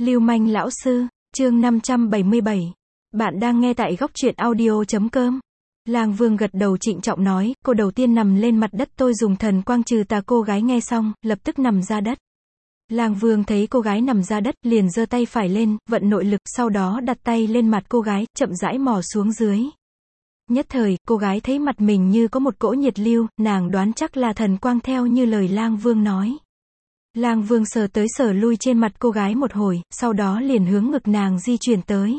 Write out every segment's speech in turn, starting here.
Lưu manh lão sư, chương 577. Bạn đang nghe tại góc truyện audio.com. Lang Vương gật đầu trịnh trọng nói, cô đầu tiên nằm lên mặt đất, tôi dùng thần quang trừ tà. Cô gái nghe xong, lập tức nằm ra đất. Lang Vương thấy cô gái nằm ra đất, liền giơ tay phải lên, vận nội lực, sau đó đặt tay lên mặt cô gái, chậm rãi mò xuống dưới. Nhất thời, cô gái thấy mặt mình như có một cỗ nhiệt lưu, nàng đoán chắc là thần quang theo như lời Lang Vương nói. Lang Vương sờ tới sờ lui trên mặt cô gái một hồi, sau đó liền hướng ngực nàng di chuyển tới.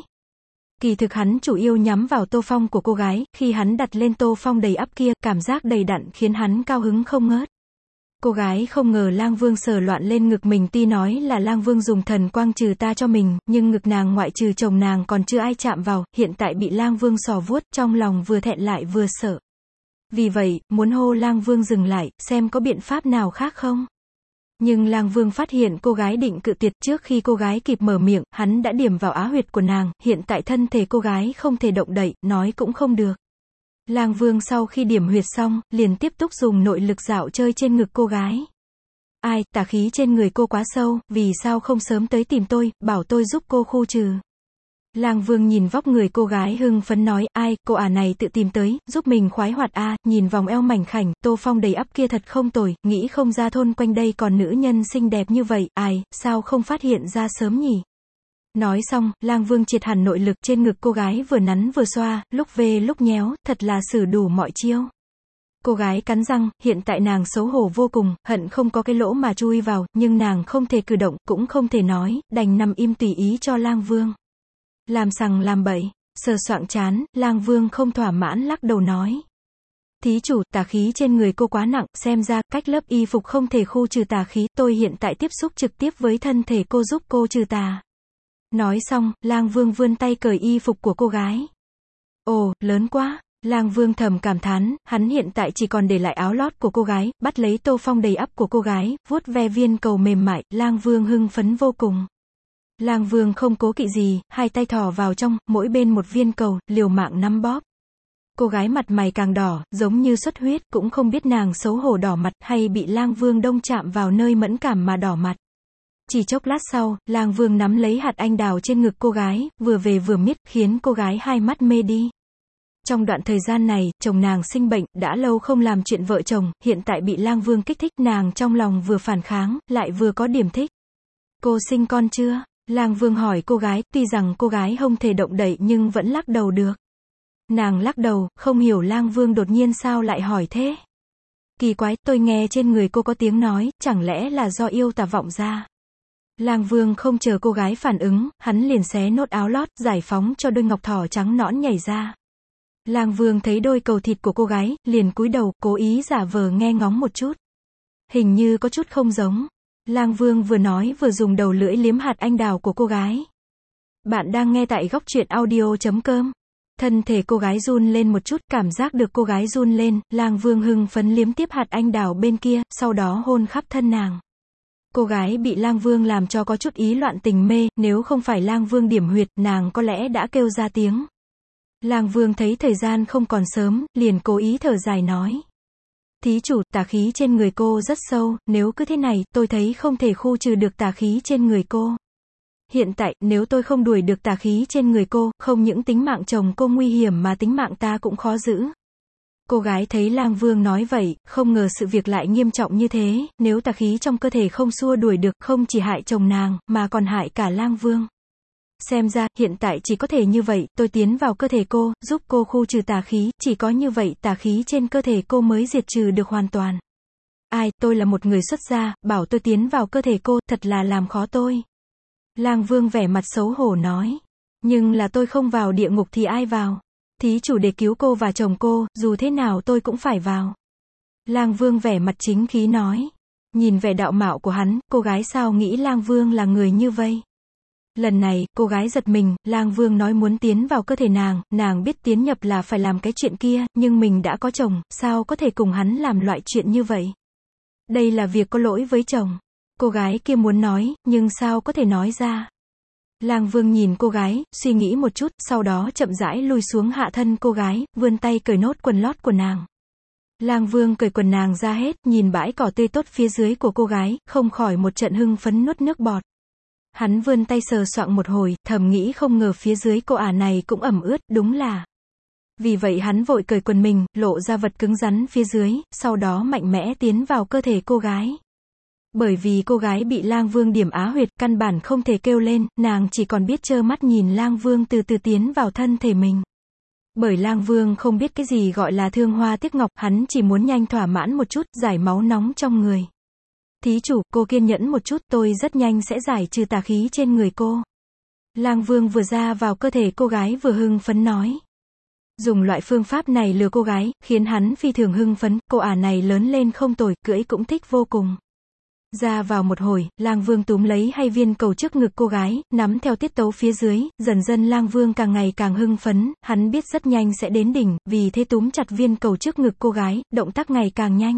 Kỳ thực hắn chủ yếu nhắm vào tô phong của cô gái, khi hắn đặt lên tô phong đầy ắp kia, cảm giác đầy đặn khiến hắn cao hứng không ngớt. Cô gái không ngờ Lang Vương sờ loạn lên ngực mình, tuy nói là Lang Vương dùng thần quang trừ ta cho mình, nhưng ngực nàng ngoại trừ chồng nàng còn chưa ai chạm vào, hiện tại bị Lang Vương sò vuốt, trong lòng vừa thẹn lại vừa sợ. Vì vậy, muốn hô Lang Vương dừng lại, xem có biện pháp nào khác không. Nhưng Lang Vương phát hiện cô gái định cự tuyệt, trước khi cô gái kịp mở miệng, hắn đã điểm vào á huyệt của nàng, hiện tại thân thể cô gái không thể động đậy, nói cũng không được. Lang Vương sau khi điểm huyệt xong, liền tiếp tục dùng nội lực dạo chơi trên ngực cô gái. Ai, tà khí trên người cô quá sâu, vì sao không sớm tới tìm tôi, bảo tôi giúp cô khu trừ. Lang Vương nhìn vóc người cô gái hưng phấn nói, ai, cô này tự tìm tới, giúp mình khoái hoạt nhìn vòng eo mảnh khảnh, tô phong đầy ắp kia thật không tồi, nghĩ không ra thôn quanh đây còn nữ nhân xinh đẹp như vậy, ai, sao không phát hiện ra sớm nhỉ. Nói xong, Lang Vương triệt hẳn nội lực trên ngực cô gái, vừa nắn vừa xoa, lúc về lúc nhéo, thật là sử đủ mọi chiêu. Cô gái cắn răng, hiện tại nàng xấu hổ vô cùng, hận không có cái lỗ mà chui vào, nhưng nàng không thể cử động, cũng không thể nói, đành nằm im tùy ý cho Lang Vương. Làm sằng làm bậy, sờ soạng chán, Lang Vương không thỏa mãn lắc đầu nói. Thí chủ, tà khí trên người cô quá nặng, xem ra, cách lớp y phục không thể khu trừ tà khí, tôi hiện tại tiếp xúc trực tiếp với thân thể cô giúp cô trừ tà. Nói xong, Lang Vương vươn tay cởi y phục của cô gái. Ồ, lớn quá. Lang Vương thầm cảm thán, hắn hiện tại chỉ còn để lại áo lót của cô gái, bắt lấy tô phong đầy ắp của cô gái, vuốt ve viên cầu mềm mại, Lang Vương hưng phấn vô cùng. Lang Vương không cố kỵ gì, hai tay thò vào trong, mỗi bên một viên cầu, liều mạng nắm bóp. Cô gái mặt mày càng đỏ, giống như xuất huyết, cũng không biết nàng xấu hổ đỏ mặt, hay bị Lang Vương đông chạm vào nơi mẫn cảm mà đỏ mặt. Chỉ chốc lát sau, Lang Vương nắm lấy hạt anh đào trên ngực cô gái, vừa về vừa miết, khiến cô gái hai mắt mê đi. Trong đoạn thời gian này, chồng nàng sinh bệnh, đã lâu không làm chuyện vợ chồng, hiện tại bị Lang Vương kích thích, nàng trong lòng vừa phản kháng, lại vừa có điểm thích. Cô sinh con chưa? Lang Vương hỏi cô gái, tuy rằng cô gái không thể động đậy nhưng vẫn lắc đầu được. Nàng lắc đầu, không hiểu Lang Vương đột nhiên sao lại hỏi thế. Kỳ quái, tôi nghe trên người cô có tiếng nói, chẳng lẽ là do yêu tà vọng ra. Lang Vương không chờ cô gái phản ứng, hắn liền xé nốt áo lót, giải phóng cho đôi ngọc thỏ trắng nõn nhảy ra. Lang Vương thấy đôi cầu thịt của cô gái, liền cúi đầu, cố ý giả vờ nghe ngóng một chút. Hình như có chút không giống. Lang Vương vừa nói vừa dùng đầu lưỡi liếm hạt anh đào của cô gái. Bạn đang nghe tại góc truyện audio.com. Thân thể cô gái run lên một chút, cảm giác được cô gái run lên, Lang Vương hưng phấn liếm tiếp hạt anh đào bên kia, sau đó hôn khắp thân nàng. Cô gái bị Lang Vương làm cho có chút ý loạn tình mê, nếu không phải Lang Vương điểm huyệt, nàng có lẽ đã kêu ra tiếng. Lang Vương thấy thời gian không còn sớm, liền cố ý thở dài nói. Thí chủ, tà khí trên người cô rất sâu, nếu cứ thế này, tôi thấy không thể khu trừ được tà khí trên người cô. Hiện tại, nếu tôi không đuổi được tà khí trên người cô, không những tính mạng chồng cô nguy hiểm mà tính mạng ta cũng khó giữ. Cô gái thấy Lang Vương nói vậy, không ngờ sự việc lại nghiêm trọng như thế, nếu tà khí trong cơ thể không xua đuổi được, không chỉ hại chồng nàng, mà còn hại cả Lang Vương. Xem ra, hiện tại chỉ có thể như vậy, tôi tiến vào cơ thể cô, giúp cô khu trừ tà khí, chỉ có như vậy tà khí trên cơ thể cô mới diệt trừ được hoàn toàn. Ai, tôi là một người xuất gia, bảo tôi tiến vào cơ thể cô, thật là làm khó tôi. Lang Vương vẻ mặt xấu hổ nói. Nhưng là tôi không vào địa ngục thì ai vào? Thí chủ để cứu cô và chồng cô, dù thế nào tôi cũng phải vào. Lang Vương vẻ mặt chính khí nói. Nhìn vẻ đạo mạo của hắn, cô gái sao nghĩ Lang Vương là người như vây. Lần này, cô gái giật mình, Lang Vương nói muốn tiến vào cơ thể nàng biết tiến nhập là phải làm cái chuyện kia, nhưng mình đã có chồng, sao có thể cùng hắn làm loại chuyện như vậy? Đây là việc có lỗi với chồng. Cô gái kia muốn nói, nhưng sao có thể nói ra? Lang Vương nhìn cô gái, suy nghĩ một chút, sau đó chậm rãi lui xuống hạ thân cô gái, vươn tay cởi nốt quần lót của nàng. Lang Vương cởi quần nàng ra hết, nhìn bãi cỏ tươi tốt phía dưới của cô gái, không khỏi một trận hưng phấn nuốt nước bọt. Hắn vươn tay sờ soạng một hồi, thầm nghĩ không ngờ phía dưới cô ả này cũng ẩm ướt, đúng là. Vì vậy hắn vội cởi quần mình, lộ ra vật cứng rắn phía dưới, sau đó mạnh mẽ tiến vào cơ thể cô gái. Bởi vì cô gái bị Lang Vương điểm á huyệt, căn bản không thể kêu lên, nàng chỉ còn biết trơ mắt nhìn Lang Vương từ từ tiến vào thân thể mình. Bởi Lang Vương không biết cái gì gọi là thương hoa tiếc ngọc, hắn chỉ muốn nhanh thỏa mãn một chút, giải máu nóng trong người. Thí chủ, cô kiên nhẫn một chút, tôi rất nhanh sẽ giải trừ tà khí trên người cô. Lang Vương vừa ra vào cơ thể cô gái vừa hưng phấn nói. Dùng loại phương pháp này lừa cô gái, khiến hắn phi thường hưng phấn, cô ả này lớn lên không tồi, cưỡi cũng thích vô cùng. Ra vào một hồi, Lang Vương túm lấy hai viên cầu trước ngực cô gái, nắm theo tiết tấu phía dưới, dần dần Lang Vương càng ngày càng hưng phấn, hắn biết rất nhanh sẽ đến đỉnh, vì thế túm chặt viên cầu trước ngực cô gái, động tác ngày càng nhanh.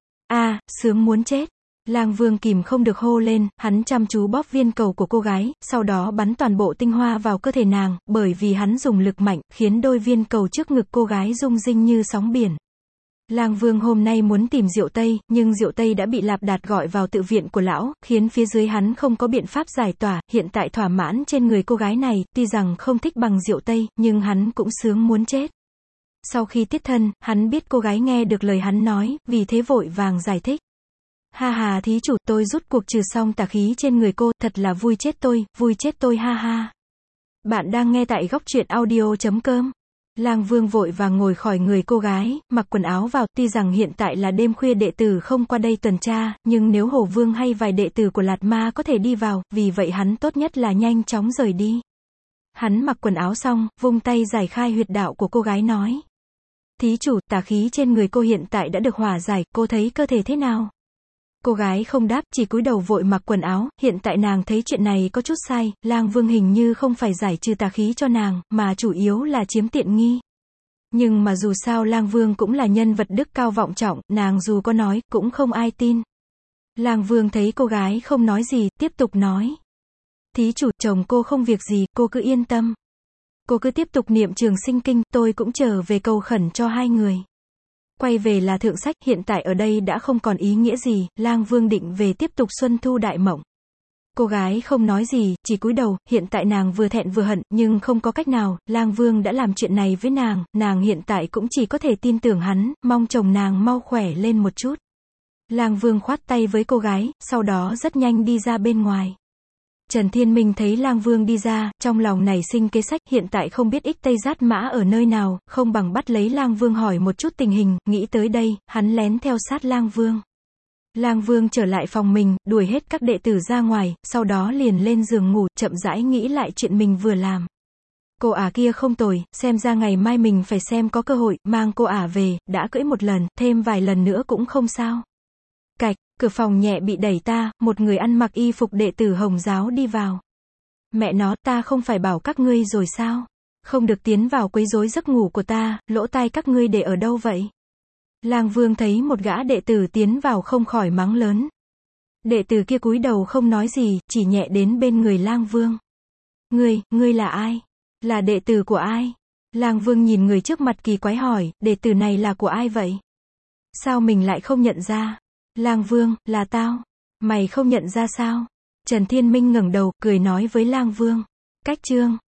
Sướng muốn chết. Lang Vương kìm không được hô lên, hắn chăm chú bóp viên cầu của cô gái, sau đó bắn toàn bộ tinh hoa vào cơ thể nàng, bởi vì hắn dùng lực mạnh, khiến đôi viên cầu trước ngực cô gái rung rinh như sóng biển. Lang Vương hôm nay muốn tìm Diệu Tây, nhưng Diệu Tây đã bị Lạp Đạt gọi vào tự viện của lão, khiến phía dưới hắn không có biện pháp giải tỏa, hiện tại thỏa mãn trên người cô gái này, tuy rằng không thích bằng Diệu Tây, nhưng hắn cũng sướng muốn chết. Sau khi tiết thân, hắn biết cô gái nghe được lời hắn nói, vì thế vội vàng giải thích. Ha ha thí chủ, tôi rút cuộc trừ xong tà khí trên người cô, thật là vui chết tôi ha ha. Bạn đang nghe tại góc truyện audio.com. Lang Vương vội vàng ngồi khỏi người cô gái, mặc quần áo vào, tuy rằng hiện tại là đêm khuya đệ tử không qua đây tuần tra, nhưng nếu Hổ Vương hay vài đệ tử của Lạt Ma có thể đi vào, vì vậy hắn tốt nhất là nhanh chóng rời đi. Hắn mặc quần áo xong, vung tay giải khai huyệt đạo của cô gái nói. Thí chủ, tà khí trên người cô hiện tại đã được hòa giải, cô thấy cơ thể thế nào? Cô gái không đáp, chỉ cúi đầu vội mặc quần áo, hiện tại nàng thấy chuyện này có chút sai, Lang Vương hình như không phải giải trừ tà khí cho nàng, mà chủ yếu là chiếm tiện nghi. Nhưng mà dù sao Lang Vương cũng là nhân vật đức cao vọng trọng, nàng dù có nói, cũng không ai tin. Lang Vương thấy cô gái không nói gì, tiếp tục nói. Thí chủ, chồng cô không việc gì, cô cứ yên tâm. Cô cứ tiếp tục niệm Trường Sinh Kinh, tôi cũng trở về cầu khẩn cho hai người. Quay về là thượng sách, hiện tại ở đây đã không còn ý nghĩa gì, Lang Vương định về tiếp tục xuân thu đại mộng. Cô gái không nói gì, chỉ cúi đầu, hiện tại nàng vừa thẹn vừa hận, nhưng không có cách nào, Lang Vương đã làm chuyện này với nàng hiện tại cũng chỉ có thể tin tưởng hắn, mong chồng nàng mau khỏe lên một chút. Lang Vương khoát tay với cô gái, sau đó rất nhanh đi ra bên ngoài. Trần Thiên Minh thấy Lang Vương đi ra, trong lòng nảy sinh kế sách, hiện tại không biết Ích Tây Giát Mã ở nơi nào, không bằng bắt lấy Lang Vương hỏi một chút tình hình, nghĩ tới đây, hắn lén theo sát Lang Vương. Lang Vương trở lại phòng mình, đuổi hết các đệ tử ra ngoài, sau đó liền lên giường ngủ, chậm rãi nghĩ lại chuyện mình vừa làm. Cô ả kia không tồi, xem ra ngày mai mình phải xem có cơ hội, mang cô ả về, đã cưỡi một lần, thêm vài lần nữa cũng không sao. Cạch, cửa phòng nhẹ bị đẩy ta, một người ăn mặc y phục đệ tử Hồng giáo đi vào. Mẹ nó, ta không phải bảo các ngươi rồi sao? Không được tiến vào quấy rối giấc ngủ của ta, lỗ tai các ngươi để ở đâu vậy? Lang Vương thấy một gã đệ tử tiến vào không khỏi mắng lớn. Đệ tử kia cúi đầu không nói gì, chỉ nhẹ đến bên người Lang Vương. Ngươi là ai? Là đệ tử của ai? Lang Vương nhìn người trước mặt kỳ quái hỏi, đệ tử này là của ai vậy? Sao mình lại không nhận ra? Lang Vương, là tao. Mày không nhận ra sao? Trần Thiên Minh ngẩng đầu, cười nói với Lang Vương. Cách chương